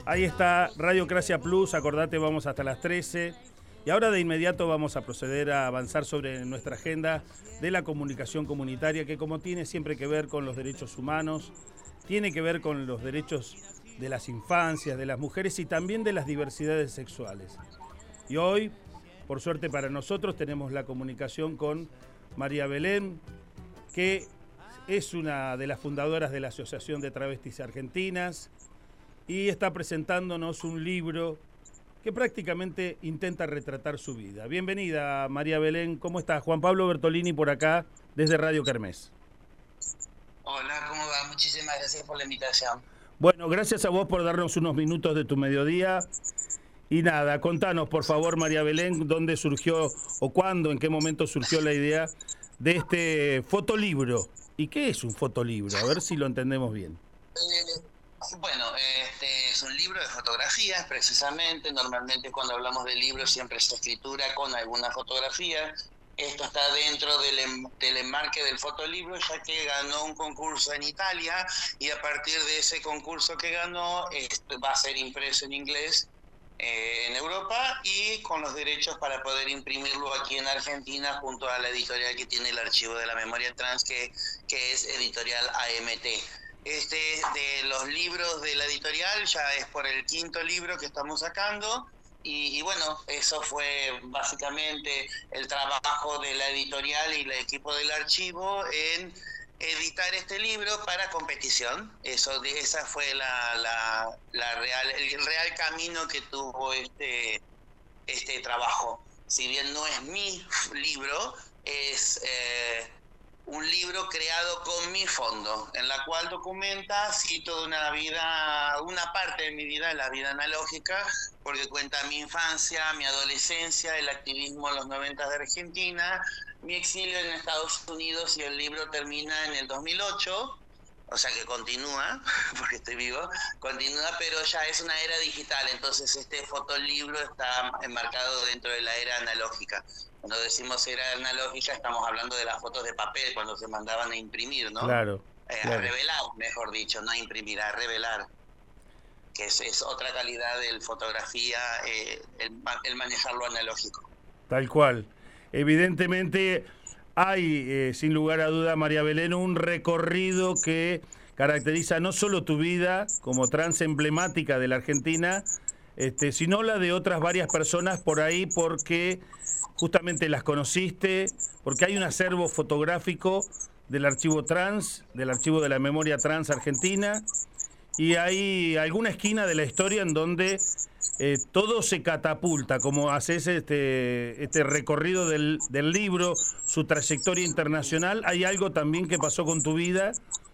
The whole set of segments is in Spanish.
Ahí está Radiocracia Plus, acordate, vamos hasta las 13. Y ahora de inmediato vamos a proceder a avanzar sobre nuestra agenda de la comunicación comunitaria, que como tiene siempre que ver con los derechos humanos, tiene que ver con los derechos de las infancias, de las mujeres y también de las diversidades sexuales. Y hoy, por suerte para nosotros, tenemos la comunicación con María Belén, que es una de las fundadoras de la Asociación de Travestis Argentinas y está presentándonos un libro que prácticamente intenta retratar su vida. Bienvenida, María Belén. ¿Cómo estás? Juan Pablo Bertolini por acá, desde Radio Kermés. Hola, ¿cómo va? Muchísimas gracias por la invitación. Bueno, gracias a vos por darnos unos minutos de tu mediodía. Y nada, contanos, por favor, María Belén, dónde surgió o cuándo, en qué momento surgió la idea de este fotolibro. ¿Y qué es un fotolibro? A ver si lo entendemos bien. Bueno, este es un libro de fotografías, precisamente. Normalmente cuando hablamos de libros siempre es escritura con alguna fotografía. Esto está dentro del enmarque del fotolibro, ya que ganó un concurso en Italia y a partir de ese concurso que ganó va a ser impreso en inglés en Europa y con los derechos para poder imprimirlo aquí en Argentina junto a la editorial que tiene el archivo de la memoria trans, que es Editorial AMT. De los libros de la editorial ya es por el quinto libro que estamos sacando y bueno, eso fue básicamente el trabajo de la editorial y el equipo del archivo en editar este libro para competición. Esa fue el real camino que tuvo este trabajo. Si bien no es mi libro, es un libro creado con mi fondo, en la cual documenta toda una parte de mi vida, la vida analógica, porque cuenta mi infancia, mi adolescencia, el activismo en los 90 de Argentina, mi exilio en Estados Unidos, y el libro termina en el 2008, o sea que continúa, porque estoy vivo, continúa, pero ya es una era digital, entonces este fotolibro está enmarcado dentro de la era analógica. Cuando decimos era analógica estamos hablando de las fotos de papel, cuando se mandaban a imprimir, ¿no? Claro. A revelar, mejor dicho, no a imprimir, a revelar, que es otra calidad de fotografía, el manejar lo analógico. Tal cual. Evidentemente hay, sin lugar a duda, María Belén, un recorrido que caracteriza no solo tu vida como trans emblemática de la Argentina, sino la de otras varias personas por ahí, porque justamente las conociste, porque hay un acervo fotográfico del archivo trans, del archivo de la memoria trans argentina, y hay alguna esquina de la historia en donde todo se catapulta, como haces este recorrido del libro, su trayectoria internacional. Hay algo también que pasó con tu vida,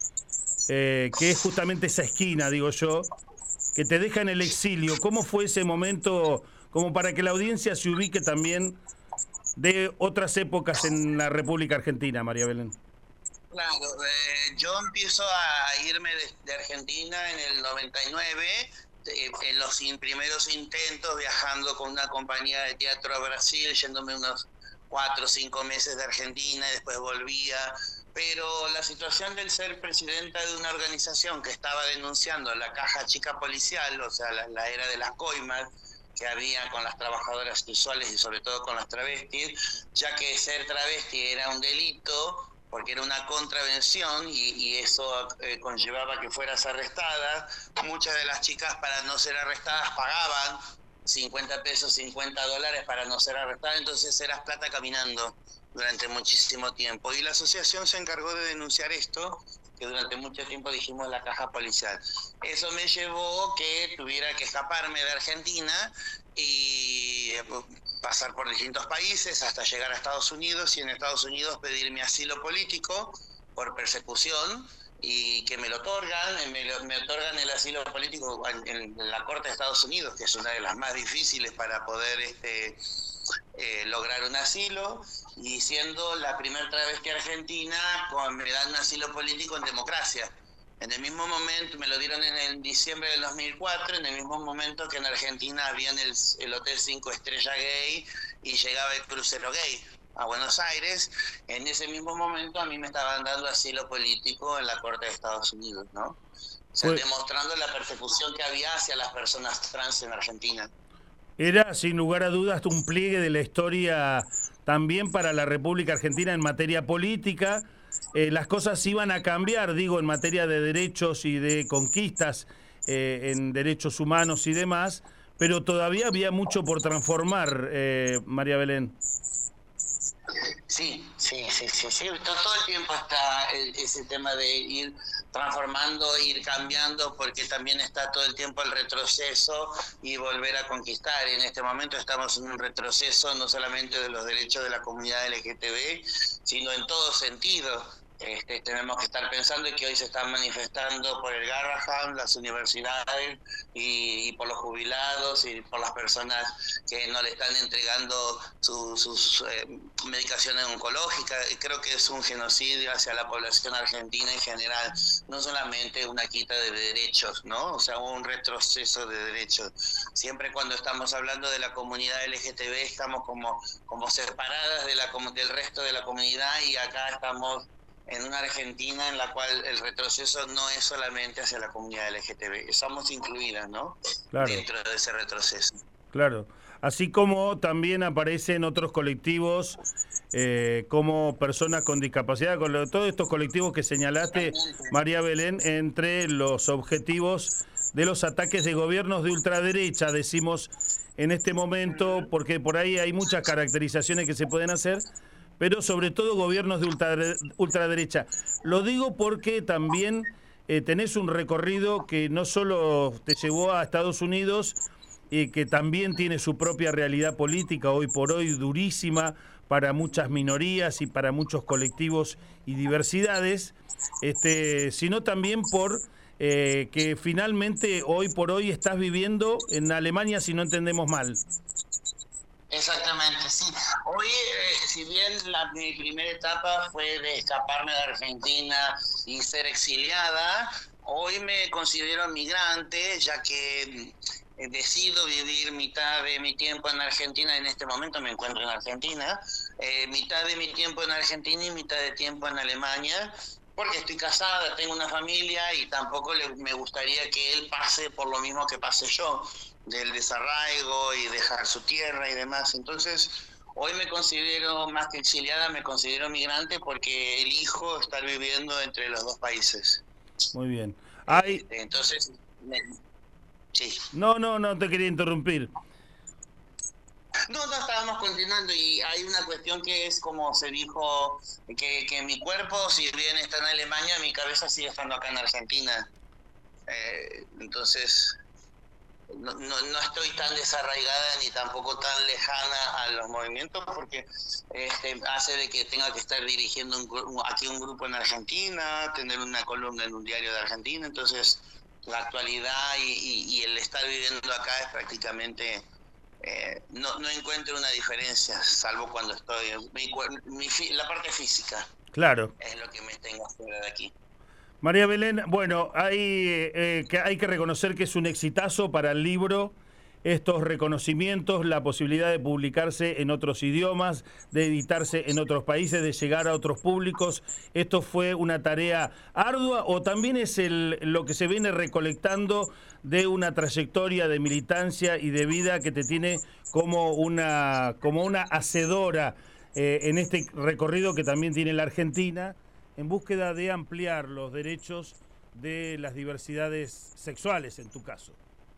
que es justamente esa esquina, digo yo, que te deja en el exilio. ¿Cómo fue ese momento, como para que la audiencia se ubique también de otras épocas en la República Argentina, María Belén? Claro, yo empiezo a irme de Argentina en el 99, en los primeros intentos, viajando con una compañía de teatro a Brasil, yéndome unos 4 o 5 meses de Argentina y después volvía. Pero la situación del ser presidenta de una organización que estaba denunciando la caja chica policial, o sea, la era de las coimas que había con las trabajadoras sexuales y sobre todo con las travestis, ya que ser travesti era un delito, porque era una contravención y eso conllevaba que fueras arrestada. Muchas de las chicas, para no ser arrestadas, pagaban 50 pesos, 50 dólares para no ser arrestadas, entonces eras plata caminando durante muchísimo tiempo. Y la asociación se encargó de denunciar esto, que durante mucho tiempo dijimos la caja policial. Eso me llevó que tuviera que escaparme de Argentina y pasar por distintos países hasta llegar a Estados Unidos, y en Estados Unidos pedir mi asilo político por persecución, y que me lo otorgan, me otorgan el asilo político en la Corte de Estados Unidos, que es una de las más difíciles para poder lograr un asilo, y siendo la primer travesti argentina, me dan un asilo político en democracia. En el mismo momento, me lo dieron en diciembre del 2004, en el mismo momento que en Argentina había el Hotel 5 Estrella gay y llegaba el crucero gay a Buenos Aires. En ese mismo momento a mí me estaban dando asilo político en la Corte de Estados Unidos, ¿no? O sea, demostrando la persecución que había hacia las personas trans en Argentina. Era, sin lugar a dudas, un pliegue de la historia también para la República Argentina en materia política. Las cosas iban a cambiar, digo, en materia de derechos y de conquistas en derechos humanos y demás, pero todavía había mucho por transformar, María Belén. Sí. Todo el tiempo está ese tema de ir transformando, ir cambiando, porque también está todo el tiempo el retroceso y volver a conquistar. En este momento estamos en un retroceso no solamente de los derechos de la comunidad LGTB, sino en todo sentido. Tenemos que estar pensando que hoy se están manifestando por el Garrahan, las universidades y por los jubilados y por las personas que no le están entregando sus medicaciones oncológicas. Creo que es un genocidio hacia la población argentina en general, no solamente una quita de derechos, ¿no? O sea, un retroceso de derechos. Siempre cuando estamos hablando de la comunidad LGTB estamos como separadas del resto de la comunidad, y acá estamos en una Argentina en la cual el retroceso no es solamente hacia la comunidad LGTB, somos incluidas, ¿no? Claro. Dentro de ese retroceso. Claro, así como también aparecen otros colectivos como personas con discapacidad, con todos estos colectivos que señalaste, María Belén, entre los objetivos de los ataques de gobiernos de ultraderecha, decimos en este momento, porque por ahí hay muchas caracterizaciones que se pueden hacer, pero sobre todo gobiernos de ultraderecha. Lo digo porque también tenés un recorrido que no solo te llevó a Estados Unidos, y que también tiene su propia realidad política hoy por hoy durísima para muchas minorías y para muchos colectivos y diversidades, sino también por que finalmente hoy por hoy estás viviendo en Alemania, si no entendemos mal. Exactamente, sí. Hoy, si bien mi primera etapa fue de escaparme de Argentina y ser exiliada, hoy me considero migrante, ya que decido vivir mitad de mi tiempo en Argentina. En este momento me encuentro en Argentina, mitad de mi tiempo en Argentina y mitad de tiempo en Alemania, porque estoy casada, tengo una familia y tampoco me gustaría que él pase por lo mismo que pasé yo, del desarraigo y dejar su tierra y demás. Entonces, hoy me considero, más que exiliada, me considero migrante porque elijo estar viviendo entre los dos países. Muy bien. Entonces, sí. No te quería interrumpir. No, estábamos continuando, y hay una cuestión que es como se dijo, que mi cuerpo, si bien está en Alemania, mi cabeza sigue estando acá en Argentina. Entonces, no estoy tan desarraigada ni tampoco tan lejana a los movimientos, porque hace de que tenga que estar dirigiendo aquí un grupo en Argentina, tener una columna en un diario de Argentina. Entonces, la actualidad y el estar viviendo acá es prácticamente... no encuentro una diferencia, salvo cuando estoy... la parte física. Claro. Es lo que me tengo fuera de aquí. María Belén, bueno, hay que reconocer que es un exitazo para el libro, estos reconocimientos, la posibilidad de publicarse en otros idiomas, de editarse en otros países, de llegar a otros públicos. ¿Esto fue una tarea ardua o también es lo que se viene recolectando de una trayectoria de militancia y de vida que te tiene como una hacedora en este recorrido que también tiene la Argentina, en búsqueda de ampliar los derechos de las diversidades sexuales, en tu caso?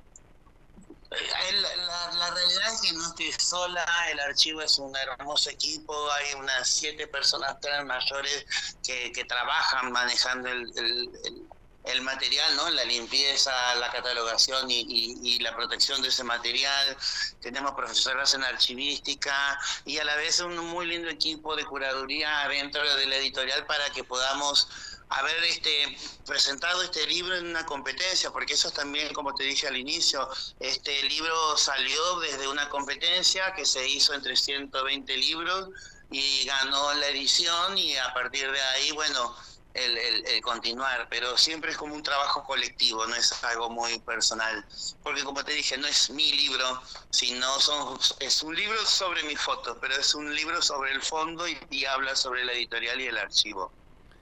La realidad es que no estoy sola, el archivo es un hermoso equipo, hay unas 7 personas trans mayores que trabajan manejando el material, ¿no? La limpieza, la catalogación y la protección de ese material. Tenemos profesoras en archivística y a la vez un muy lindo equipo de curaduría dentro de la editorial para que podamos haber presentado este libro en una competencia, porque eso es también, como te dije al inicio, este libro salió desde una competencia que se hizo entre 120 libros y ganó la edición, y a partir de ahí, bueno, el continuar, pero siempre es como un trabajo colectivo, no es algo muy personal, porque como te dije, no es mi libro, sino es un libro sobre mis fotos, pero es un libro sobre el fondo y habla sobre la editorial y el archivo.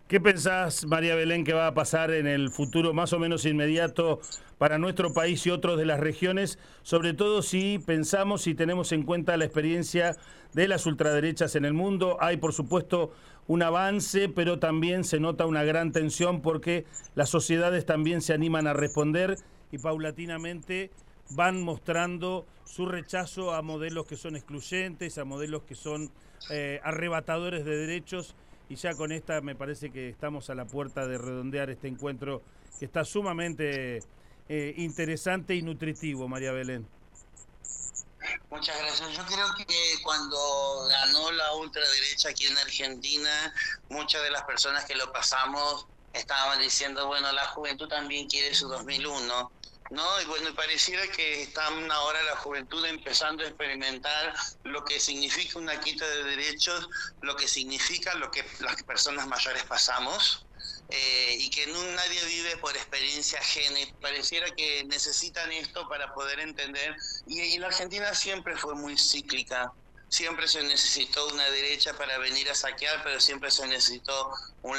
¿Qué pensás, María Belén, que va a pasar en el futuro más o menos inmediato para nuestro país y otros de las regiones? Sobre todo si pensamos y tenemos en cuenta la experiencia de las ultraderechas en el mundo. Hay, por supuesto, un avance, pero también se nota una gran tensión porque las sociedades también se animan a responder y paulatinamente van mostrando su rechazo a modelos que son excluyentes, a modelos que son arrebatadores de derechos. Y ya con esta me parece que estamos a la puerta de redondear este encuentro que está sumamente interesante y nutritivo, María Belén. Muchas gracias. Yo creo que cuando ganó la ultraderecha aquí en Argentina, muchas de las personas que lo pasamos estaban diciendo, bueno, la juventud también quiere su 2001. ¿No? Y bueno, pareciera que están ahora la juventud empezando a experimentar lo que significa una quita de derechos, lo que significa lo que las personas mayores pasamos, y que nadie vive por experiencia ajena. Pareciera que necesitan esto para poder entender. Y la Argentina siempre fue muy cíclica. Siempre se necesitó una derecha para venir a saquear, pero siempre se necesitó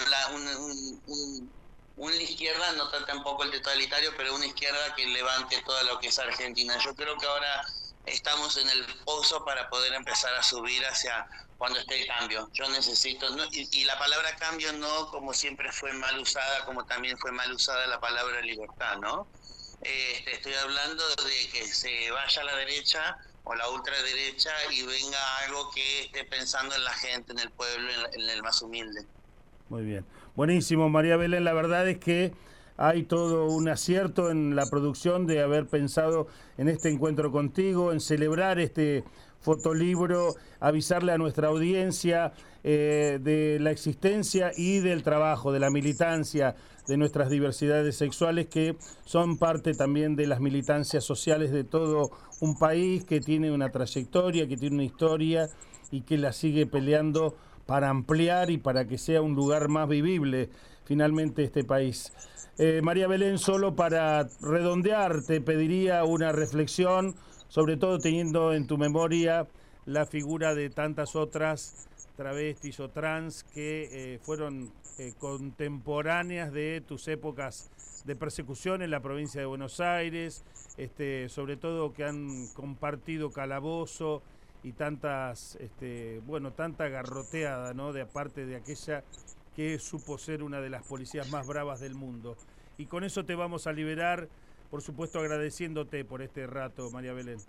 una izquierda, no tampoco el totalitario, pero una izquierda que levante todo lo que es Argentina. Yo creo que ahora estamos en el pozo para poder empezar a subir hacia cuando esté el cambio. Yo necesito, y la palabra cambio no como siempre fue mal usada, como también fue mal usada la palabra libertad, ¿no? Estoy hablando de que se vaya a la derecha o la ultraderecha y venga algo que esté pensando en la gente, en el pueblo, en el más humilde. Muy bien. Buenísimo, María Belén. La verdad es que hay todo un acierto en la producción de haber pensado en este encuentro contigo, en celebrar este fotolibro, avisarle a nuestra audiencia de la existencia y del trabajo, de la militancia de nuestras diversidades sexuales, que son parte también de las militancias sociales de todo un país que tiene una trayectoria, que tiene una historia y que la sigue peleando para ampliar y para que sea un lugar más vivible finalmente este país. María Belén, solo para redondear, te pediría una reflexión, sobre todo teniendo en tu memoria la figura de tantas otras travestis o trans que fueron contemporáneas de tus épocas de persecución en la provincia de Buenos Aires, sobre todo que han compartido calabozo y tantas, tanta garroteada, ¿no? De aparte de aquella que supo ser una de las policías más bravas del mundo. Y con eso te vamos a liberar, por supuesto agradeciéndote por este rato, María Belén.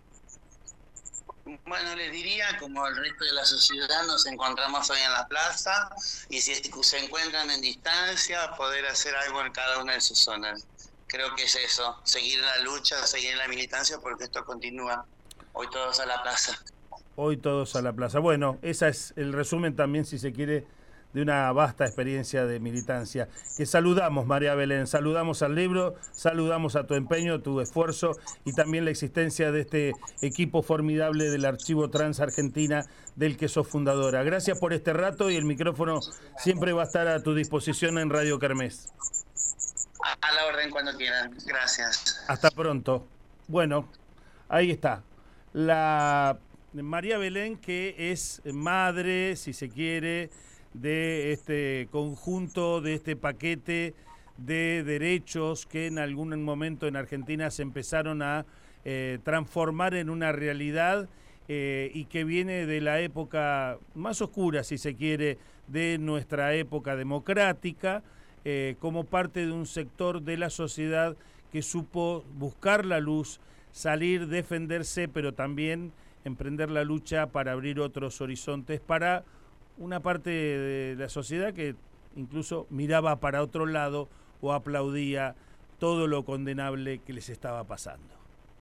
Bueno, les diría, como el resto de la sociedad, nos encontramos hoy en la plaza y si se encuentran en distancia, poder hacer algo en cada una de sus zonas. Creo que es eso, seguir la lucha, seguir la militancia, porque esto continúa. Hoy todos a la plaza. Hoy todos a la plaza. Bueno, ese es el resumen también, si se quiere, de una vasta experiencia de militancia. Que saludamos, María Belén, saludamos al libro, saludamos a tu empeño, tu esfuerzo y también la existencia de este equipo formidable del Archivo Trans Argentina del que sos fundadora. Gracias por este rato y el micrófono siempre va a estar a tu disposición en Radio Kermés. A la orden cuando quieran. Gracias. Hasta pronto. Bueno, ahí está. La María Belén, que es madre, si se quiere, de este conjunto, de este paquete de derechos que en algún momento en Argentina se empezaron a transformar en una realidad y que viene de la época más oscura, si se quiere, de nuestra época democrática, como parte de un sector de la sociedad que supo buscar la luz, salir, defenderse, pero también emprender la lucha para abrir otros horizontes para una parte de la sociedad que incluso miraba para otro lado o aplaudía todo lo condenable que les estaba pasando.